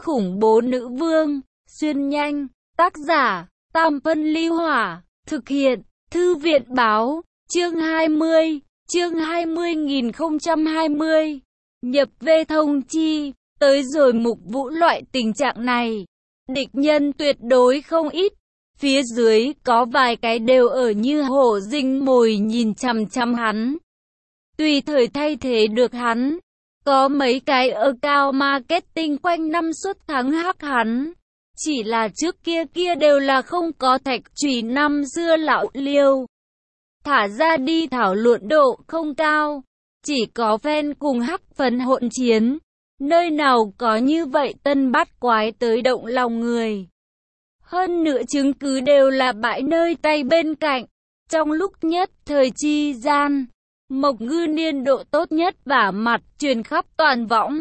khủng bố nữ vương, xuyên nhanh, tác giả, Tam Phân Ly Hỏa, thực hiện, Thư viện Báo, chương 20, chương 20.020, nhập về thông chi, tới rồi Mục Vũ loại tình trạng này, địch nhân tuyệt đối không ít, phía dưới có vài cái đều ở như hổ rình mồi nhìn chằm chằm hắn, tùy thời thay thế được hắn. Có mấy cái ở cao marketing quanh năm suốt tháng hắc hắn. Chỉ là trước kia đều là không có thạch chùy năm xưa lão liêu. Thả ra đi thảo luận độ không cao. Chỉ có fan cùng hắc phấn hỗn chiến. Nơi nào có như vậy tân bắt quái tới động lòng người. Hơn nữa chứng cứ đều là bãi nơi tay bên cạnh. Trong lúc nhất thời chi gian. Mộc Ngư niên độ tốt nhất vả mặt truyền khắp toàn võng.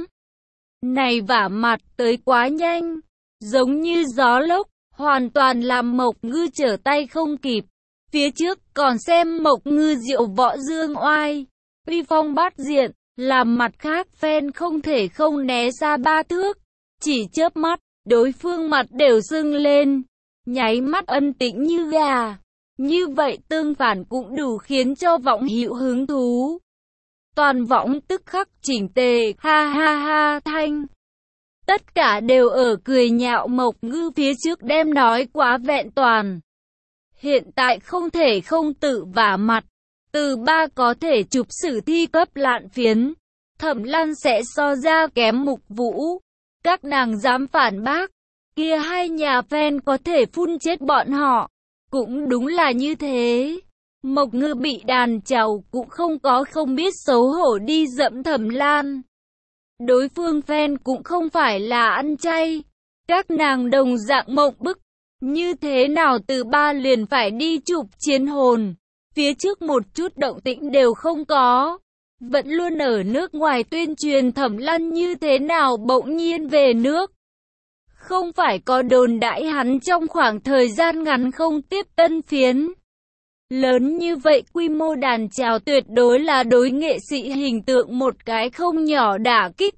Này vả mặt tới quá nhanh, giống như gió lốc, hoàn toàn làm Mộc Ngư trở tay không kịp. Phía trước còn xem Mộc Ngư diệu võ dương oai, uy phong bát diện, làm mặt khác fan không thể không né ra 3 thước. Chỉ chớp mắt, đối phương mặt đều sưng lên, nháy mắt ân tĩnh như gà. Như vậy tương phản cũng đủ khiến cho võng hữu hứng thú. Toàn võng tức khắc chỉnh tề, ha ha ha thanh. Tất cả đều ở cười nhạo Mộc Ngư phía trước đem nói quá vẹn toàn. Hiện tại không thể không tự vả mặt. Từ 3 có thể chụp sử thi cấp lạn phiến. Thẩm Lan sẽ so ra kém Mục Vũ. Các nàng dám phản bác. Kia hai nhà fan có thể phun chết bọn họ. Cũng đúng là như thế. Mộc Ngư bị đàn chào cũng không biết xấu hổ đi dẫm Thẩm Lan. Đối phương fan cũng không phải là ăn chay. Các nàng đồng dạng mộng bức. Như thế nào từ 3 liền phải đi chụp chiến hồn. Phía trước một chút động tĩnh đều không có. Vẫn luôn ở nước ngoài tuyên truyền Thẩm Lan như thế nào bỗng nhiên về nước. Không phải có đồn đãi hắn trong khoảng thời gian ngắn không tiếp tân phiến. Lớn như vậy quy mô đàn chào tuyệt đối là đối nghệ sĩ hình tượng một cái không nhỏ đả kích.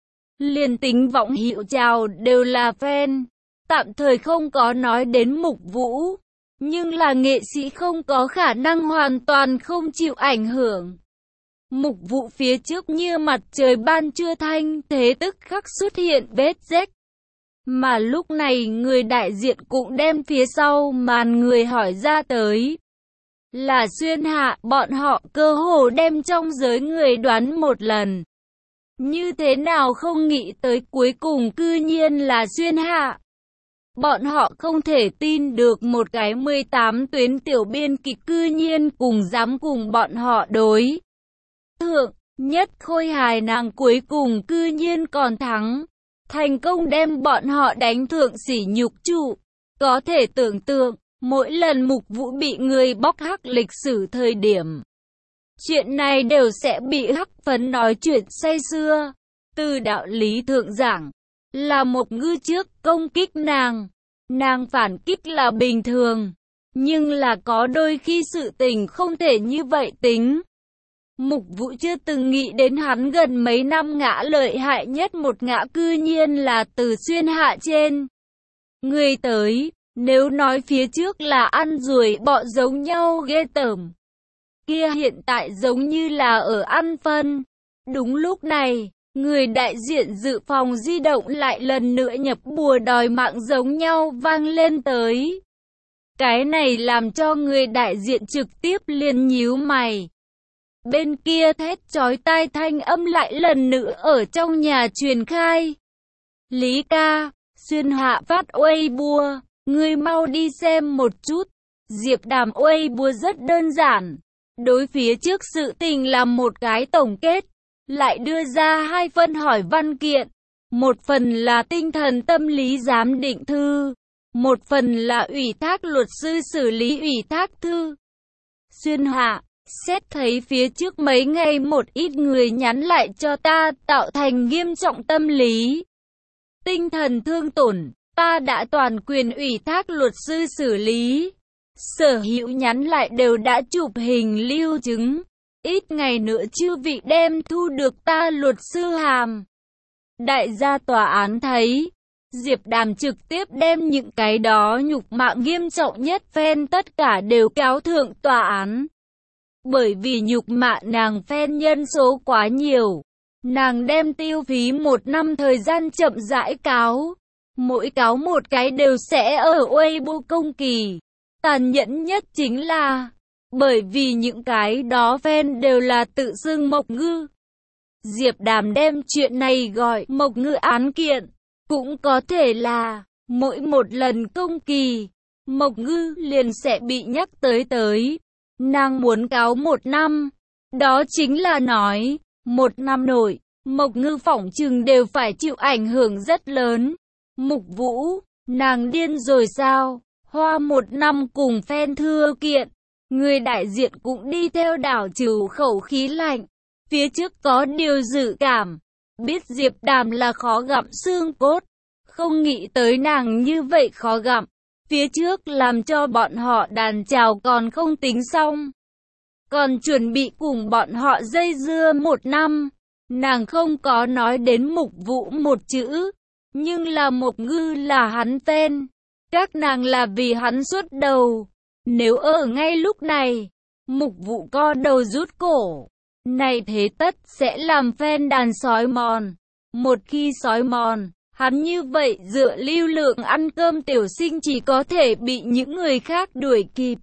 Liền tính võng hữu chào đều là fan. Tạm thời không có nói đến Mục Vũ. Nhưng là nghệ sĩ không có khả năng hoàn toàn không chịu ảnh hưởng. Mục Vũ phía trước như mặt trời ban trưa thanh thế tức khắc xuất hiện vết rách. Mà lúc này người đại diện cũng đem phía sau màn người hỏi ra tới. Là Xuyên Hạ, bọn họ cơ hồ đem trong giới người đoán một lần. Như thế nào không nghĩ tới cuối cùng cư nhiên là Xuyên Hạ. Bọn họ không thể tin được một cái 18 tuyến tiểu biên kịch cư nhiên dám cùng bọn họ đối. Thượng, nhất khôi hài nàng cuối cùng cư nhiên còn thắng. Thành công đem bọn họ đánh thượng sỉ nhục trụ. Có thể tưởng tượng, mỗi lần Mục Vũ bị người bóc hắc lịch sử thời điểm. Chuyện này đều sẽ bị hắc phấn nói chuyện say xưa. Từ đạo lý thượng giảng, là Mộc Ngư trước công kích nàng. Nàng phản kích là bình thường. Nhưng là có đôi khi sự tình không thể như vậy tính. Mục Vũ chưa từng nghĩ đến hắn gần mấy năm ngã lợi hại nhất một ngã cư nhiên là từ Xuyên Hạ trên. Người tới, nếu nói phía trước là ăn ruồi bọ giống nhau ghê tởm. Kia hiện tại giống như là ở ăn phân. Đúng lúc này, người đại diện dự phòng di động lại lần nữa nhập bùa đòi mạng giống nhau vang lên tới. Cái này làm cho người đại diện trực tiếp liền nhíu mày. Bên kia thét chói tai thanh âm lại lần nữa ở trong nhà truyền khai. Lý ca, Xuyên Hạ phát Weibo, ngươi mau đi xem một chút. Diệp Đàm Weibo rất đơn giản. Đối phía trước sự tình làm một cái tổng kết. Lại đưa ra 2 phần hỏi văn kiện. Một phần là tinh thần tâm lý giám định thư. Một phần là ủy thác luật sư xử lý ủy thác thư. Xuyên Hạ, xét thấy phía trước mấy ngày một ít người nhắn lại cho ta tạo thành nghiêm trọng tâm lý. Tinh thần thương tổn, ta đã toàn quyền ủy thác luật sư xử lý. Sở hữu nhắn lại đều đã chụp hình lưu chứng. Ít ngày nữa chư vị đem thu được ta luật sư hàm. Đại gia tòa án thấy, Diệp Đàm trực tiếp đem những cái đó nhục mạ nghiêm trọng nhất fan tất cả đều kéo thượng tòa án. Bởi vì nhục mạ nàng fan nhân số quá nhiều, nàng đem tiêu phí 1 năm thời gian chậm rãi cáo. Mỗi cáo một cái đều sẽ ở Weibo công kỳ. Tàn nhẫn nhất chính là, bởi vì những cái đó fan đều là tự xưng Mộc Ngư. Diệp Đàm đem chuyện này gọi Mộc Ngư án kiện. Cũng có thể là, mỗi một lần công kỳ, Mộc Ngư liền sẽ bị nhắc tới. Nàng muốn cáo 1 năm. Đó chính là nói, 1 năm nội, Mộc Ngư phỏng chừng đều phải chịu ảnh hưởng rất lớn. Mục Vũ, nàng điên rồi sao? Hoa 1 năm cùng fan thưa kiện. Người đại diện cũng đi theo đảo trừ khẩu khí lạnh. Phía trước có điều dự cảm. Biết Diệp Đàm là khó gặm xương cốt. Không nghĩ tới nàng như vậy khó gặm. Phía trước làm cho bọn họ đàn chào còn không tính xong. Còn chuẩn bị cùng bọn họ dây dưa 1 năm. Nàng không có nói đến Mục Vũ một chữ. Nhưng là Mộc Ngư là hắn tên. Các nàng là vì hắn xuất đầu. Nếu ở ngay lúc này, Mục Vũ co đầu rút cổ. Này thế tất sẽ làm fan đàn sói mòn. Một khi sói mòn, hắn như vậy dựa lưu lượng ăn cơm tiểu sinh chỉ có thể bị những người khác đuổi kịp.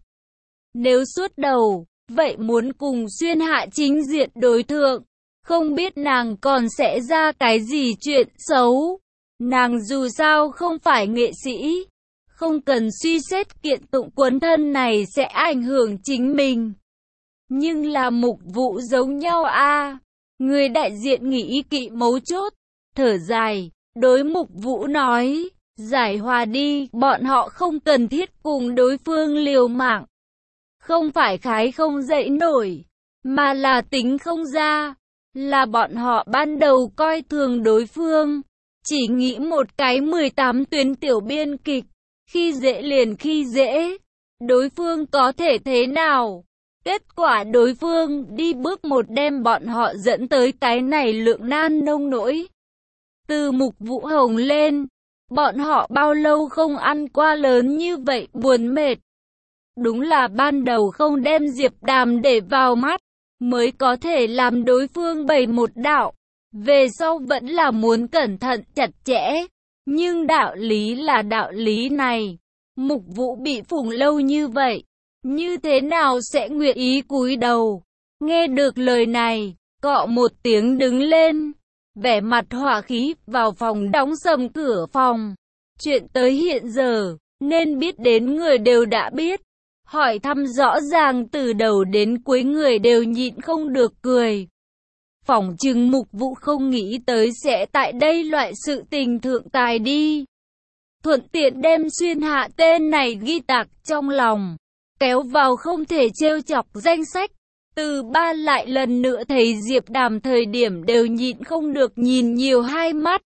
Nếu xuất đầu, vậy muốn cùng Xuyên Hạ chính diện đối thượng. Không biết nàng còn sẽ ra cái gì chuyện xấu. Nàng dù sao không phải nghệ sĩ. Không cần suy xét kiện tụng quấn thân này sẽ ảnh hưởng chính mình. Nhưng là Mục Vũ giống nhau a. Người đại diện nghĩ kỵ mấu chốt. Thở dài, đối Mục Vũ nói, giải hòa đi, bọn họ không cần thiết cùng đối phương liều mạng. Không phải khái không dậy nổi, mà là tính không ra. Là bọn họ ban đầu coi thường đối phương. Chỉ nghĩ một cái 18 tuyến tiểu biên kịch. Khi dễ liền khi dễ. Đối phương có thể thế nào? Kết quả đối phương đi bước một đem bọn họ dẫn tới cái này lượng nan nông nỗi. Từ Mục Vũ hồng lên. Bọn họ bao lâu không ăn qua lớn như vậy buồn mệt. Đúng là ban đầu không đem Diệp Đàm để vào mắt. Mới có thể làm đối phương bày một đạo. Về sau vẫn là muốn cẩn thận chặt chẽ. Nhưng đạo lý là đạo lý này. Mục Vũ bị phủng lâu như vậy. Như thế nào sẽ nguyện ý cúi đầu? Nghe được lời này, cọ một tiếng đứng lên. Vẻ mặt hỏa khí vào phòng đóng sầm cửa phòng. Chuyện tới hiện giờ, nên biết đến người đều đã biết. Hỏi thăm rõ ràng từ đầu đến cuối người đều nhịn không được cười. Phỏng chừng Mục Vũ không nghĩ tới sẽ tại đây loại sự tình thượng tài đi. Thuận tiện đem Xuyên Hạ tên này ghi tạc trong lòng. Kéo vào không thể trêu chọc danh sách. Từ ba lại lần nữa thấy Diệp Đàm thời điểm đều nhịn không được nhìn nhiều hai mắt.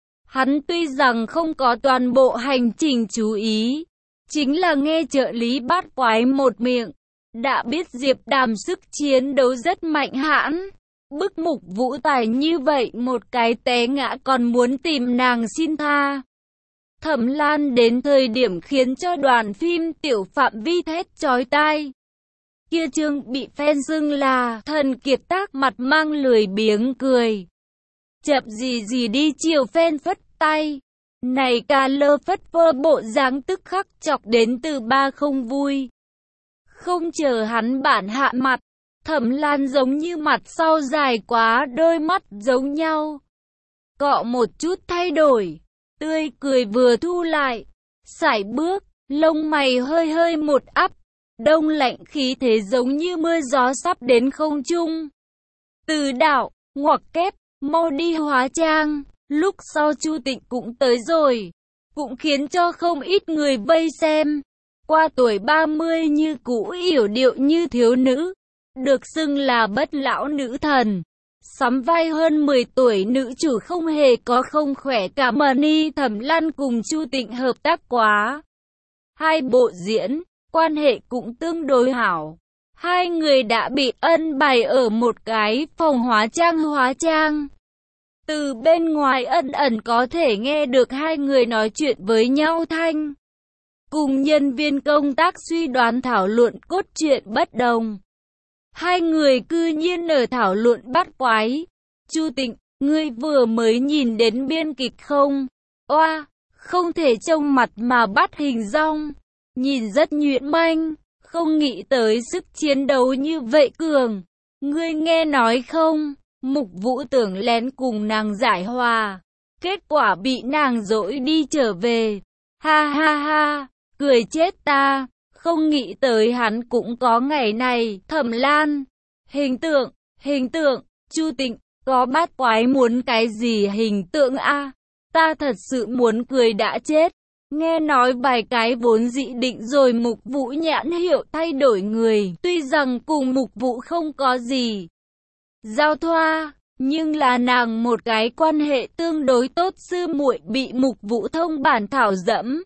Hắn tuy rằng không có toàn bộ hành trình chú ý. Chính là nghe trợ lý bát quái một miệng. Đã biết Diệp Đàm sức chiến đấu rất mạnh hãn. Bức Mục Vũ tài như vậy một cái té ngã còn muốn tìm nàng xin tha. Thẩm Lan đến thời điểm khiến cho đoàn phim tiểu phạm vi thét chói tai. Kia chương bị fan xưng là thần kiệt tác mặt mang lười biếng cười. Chậm gì đi chiều fan phất tay. Này ca lơ phất phơ bộ dáng tức khắc chọc đến từ ba không vui. Không chờ hắn bản hạ mặt. Thẩm Lan giống như mặt sau dài quá đôi mắt giống nhau. Cọ một chút thay đổi. Tươi cười vừa thu lại. Sải bước, lông mày hơi một ắp. Đông lạnh khí thế giống như mưa gió sắp đến không trung. Từ đạo, ngoặc kép, mau đi hóa trang. Lúc sau Chu Tịnh cũng tới rồi. Cũng khiến cho không ít người vây xem. Qua tuổi 30 như cũ yểu điệu như thiếu nữ. Được xưng là bất lão nữ thần. Sắm vai hơn 10 tuổi nữ chủ không hề có không khỏe cả mà ni Thẩm Lan cùng Chu Tịnh hợp tác quá. Hai bộ diễn, quan hệ cũng tương đối hảo. Hai người đã bị ân bày ở một cái phòng hóa trang. Từ bên ngoài ẩn ẩn có thể nghe được hai người nói chuyện với nhau thanh. Cùng nhân viên công tác suy đoán thảo luận cốt truyện bất đồng. Hai người cư nhiên ở thảo luận bắt quái. Chu Tịnh, ngươi vừa mới nhìn đến biên kịch không? Oa, không thể trông mặt mà bắt hình dong. Nhìn rất nhuyễn manh, không nghĩ tới sức chiến đấu như vậy cường. Ngươi nghe nói không? Mục Vũ tưởng lén cùng nàng giải hòa. Kết quả bị nàng dỗi đi trở về. Ha ha ha, cười chết ta. Không nghĩ tới hắn cũng có ngày này. Thẩm Lan, hình tượng, Chu Tịnh, có bát quái muốn cái gì hình tượng a? Ta thật sự muốn cười đã chết. Nghe nói vài cái vốn dị định rồi Mục Vũ nhãn hiệu thay đổi người. Tuy rằng cùng Mục Vũ không có gì giao thoa, nhưng là nàng một cái quan hệ tương đối tốt sư muội bị Mục Vũ thông bản thảo dẫm.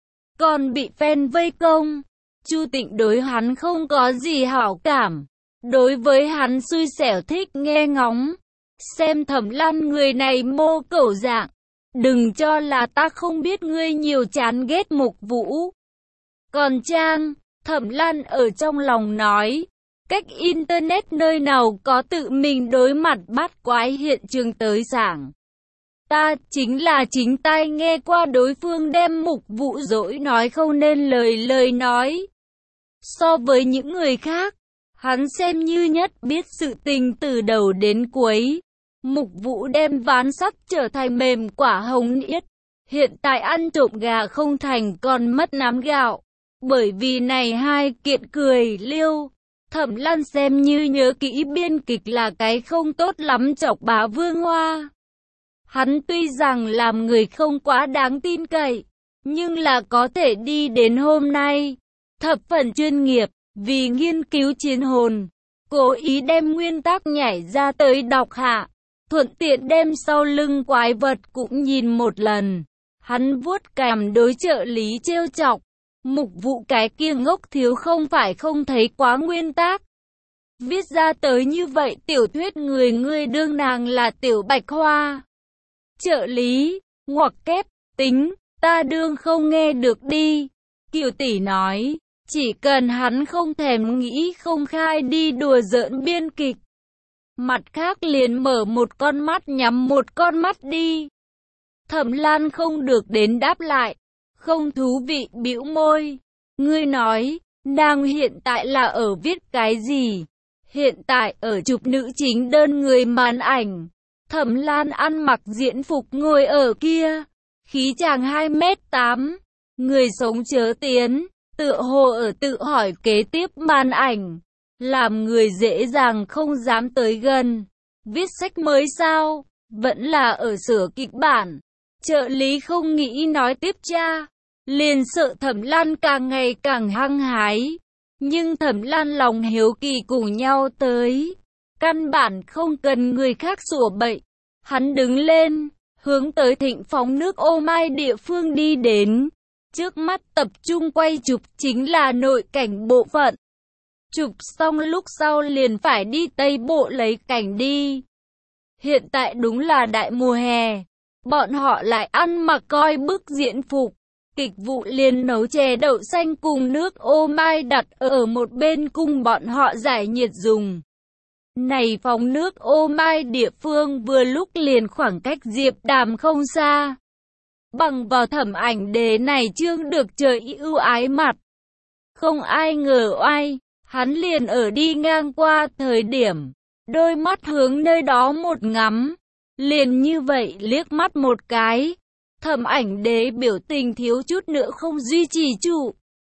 Còn bị fan vây công. Chu Tịnh đối hắn không có gì hảo cảm. Đối với hắn xui xẻo thích nghe ngóng. Xem Thẩm Lan người này mô cẩu dạng. Đừng cho là ta không biết ngươi nhiều chán ghét Mục Vũ. Còn Trang, Thẩm Lan ở trong lòng nói. Cách internet nơi nào có tự mình đối mặt bắt quái hiện trường tới giảng. Ta chính là chính tai nghe qua đối phương đem Mục Vũ dỗi nói không nên lời nói. So với những người khác, hắn xem như nhất biết sự tình từ đầu đến cuối. Mục Vũ đem ván sắt trở thành mềm quả hồng niết. Hiện tại ăn trộm gà không thành còn mất nắm gạo. Bởi vì này hai kiện cười liêu. Thẩm Lan xem như nhớ kỹ biên kịch là cái không tốt lắm chọc bá Vương Hoa. Hắn tuy rằng làm người không quá đáng tin cậy, nhưng là có thể đi đến hôm nay. Thập phần chuyên nghiệp, vì nghiên cứu chiến hồn. Cố ý đem nguyên tắc nhảy ra tới đọc hạ. Thuận tiện đem sau lưng quái vật cũng nhìn một lần. Hắn vuốt cằm đối trợ lý trêu chọc. Mục Vũ cái kia ngốc thiếu không phải không thấy quá nguyên tắc. Viết ra tới như vậy tiểu thuyết ngươi đương nàng là tiểu bạch hoa. Trợ lý, ngoặc kép, tính, ta đương không nghe được đi. Kiều tỷ nói, chỉ cần hắn không thèm nghĩ không khai đi đùa giỡn biên kịch. Mặt khác liền mở một con mắt nhắm một con mắt đi. Thẩm Lan không được đến đáp lại. Không thú vị bĩu môi. Ngươi nói, nàng hiện tại là ở viết cái gì? Hiện tại ở chụp nữ chính đơn người màn ảnh. Thẩm Lan ăn mặc diễn phục ngồi ở kia. Khí chàng 2m8. Người sống chớ tiến. Tựa hồ ở tự hỏi kế tiếp màn ảnh. Làm người dễ dàng không dám tới gần. Viết sách mới sao? Vẫn là ở sửa kịch bản. Trợ lý không nghĩ nói tiếp cha. Liền sợ Thẩm Lan càng ngày càng hăng hái. Nhưng Thẩm Lan lòng hiếu kỳ cùng nhau tới. Căn bản không cần người khác sủa bậy. Hắn đứng lên, hướng tới Thịnh phóng nước ô mai địa phương đi đến. Trước mắt tập trung quay chụp chính là nội cảnh bộ phận. Chụp xong lúc sau liền phải đi Tây Bộ lấy cảnh đi. Hiện tại đúng là đại mùa hè. Bọn họ lại ăn mặc coi bức diễn phục. Kịch vụ liền nấu chè đậu xanh cùng nước ô mai đặt ở một bên cùng bọn họ giải nhiệt dùng. Này phóng nước ô mai địa phương vừa lúc liền khoảng cách Diệp Đàm không xa. Bằng vào Thẩm Ảnh Đế này chương được trời ưu ái mặt. Không ai ngờ oai, hắn liền ở đi ngang qua thời điểm. Đôi mắt hướng nơi đó một ngắm. Liền như vậy liếc mắt một cái. Thẩm Ảnh Đế biểu tình thiếu chút nữa không duy trì trụ.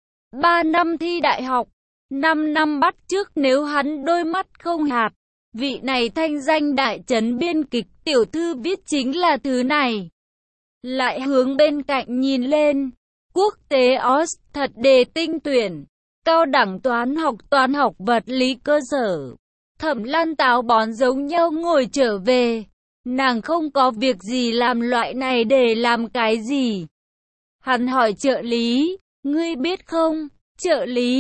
3 năm thi đại học, 5 năm bắt chước nếu hắn đôi mắt không hạt. Vị này thanh danh đại trấn biên kịch tiểu thư viết chính là thứ này. Lại hướng bên cạnh nhìn lên. Quốc tế OS thật đề tinh tuyển. Cao đẳng toán học vật lý cơ sở. Thẩm Lan táo bón giống nhau ngồi trở về. Nàng không có việc gì làm loại này để làm cái gì. Hắn hỏi trợ lý, ngươi biết không, trợ lý,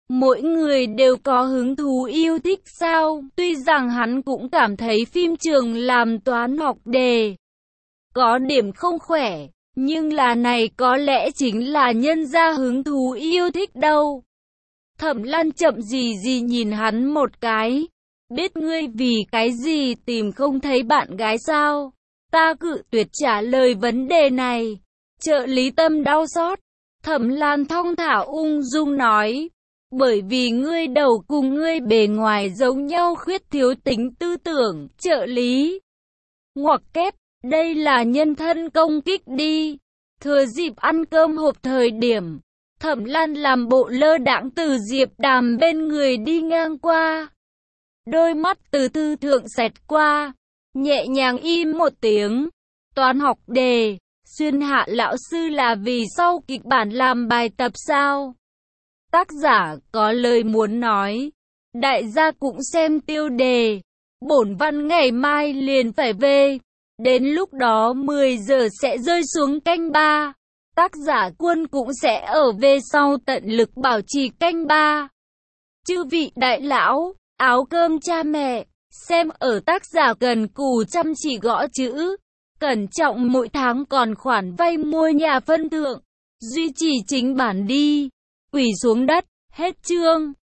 Mỗi người đều có hứng thú yêu thích sao? Tuy rằng hắn cũng cảm thấy phim trường làm toán học đề có điểm không khỏe, nhưng là này có lẽ chính là nhân ra hứng thú yêu thích đâu. Thẩm Lan chậm gì gì nhìn hắn một cái. Biết ngươi vì cái gì tìm không thấy bạn gái sao? Ta cự tuyệt trả lời vấn đề này. Trợ lý Tâm đau xót. Thẩm Lan thong thả ung dung nói. Bởi vì ngươi đầu cùng ngươi bề ngoài giống nhau, khuyết thiếu tính tư tưởng. Trợ lý ngoặc kép, đây là nhân thân công kích đi. Thừa dịp ăn cơm hộp thời điểm, Thẩm Lan làm bộ lơ đãng từ Diệp Đàm bên người đi ngang qua. Đôi mắt từ thư thượng xẹt qua, nhẹ nhàng im một tiếng. Toán học đề, Xuyên Hạ lão sư là vì sau kịch bản làm bài tập sao? Tác giả có lời muốn nói. Đại gia cũng xem tiêu đề. Bổn văn ngày mai liền phải về. Đến lúc đó 10 giờ sẽ rơi xuống canh 3. Tác giả Quân cũng sẽ ở về sau tận lực bảo trì canh 3. Chư vị đại lão, áo cơm cha mẹ, xem ở tác giả cần cù chăm chỉ gõ chữ, cẩn trọng mỗi tháng còn khoản vay mua nhà phân thượng, duy trì chính bản đi. Quỳ xuống đất, hết chương.